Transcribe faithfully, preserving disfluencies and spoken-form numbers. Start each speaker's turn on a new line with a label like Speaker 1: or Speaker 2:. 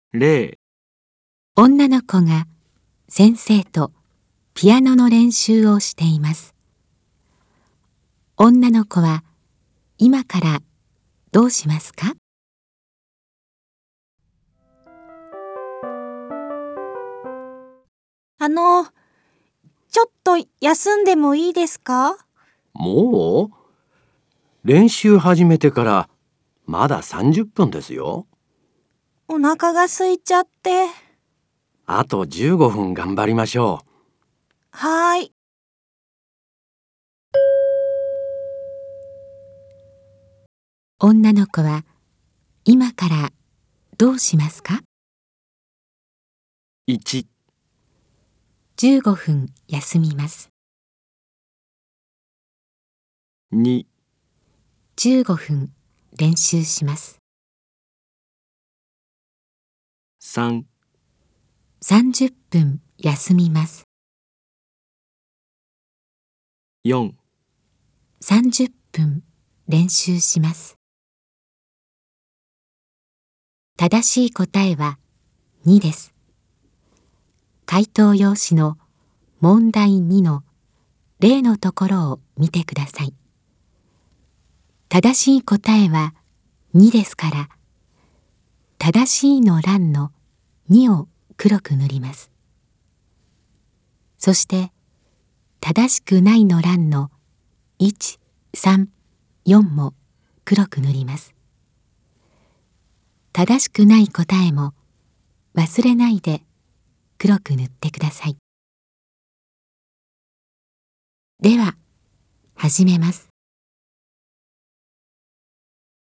Speaker 1: 例、
Speaker 2: 女の子が先生とピアノの練習をしています。女の子は今からどうしますか？
Speaker 3: あの、ちょっと休んでもいいですか？
Speaker 1: もう練習始めてからまださんじゅっぷんですよ。
Speaker 3: お腹が空いちゃって。
Speaker 1: あとじゅうごふん頑張りましょう。
Speaker 3: はーい。
Speaker 2: 女の子は今からどうしますか？
Speaker 1: いち、
Speaker 2: じゅうごふん休みます。
Speaker 1: に、
Speaker 2: じゅうごふん練習します。
Speaker 1: さん、
Speaker 2: さんじゅっぷん休みます。
Speaker 1: よん、
Speaker 2: さんじゅっぷん練習します。正しい答えはにです。回答用紙の問題にの例のところを見てください。正しい答えはにですから、正しいの欄のにを黒く塗ります。そして、正しくないの欄のいち、さん、よんも黒く塗ります。正しくない答えも忘れないで黒く塗ってください。では、始めます。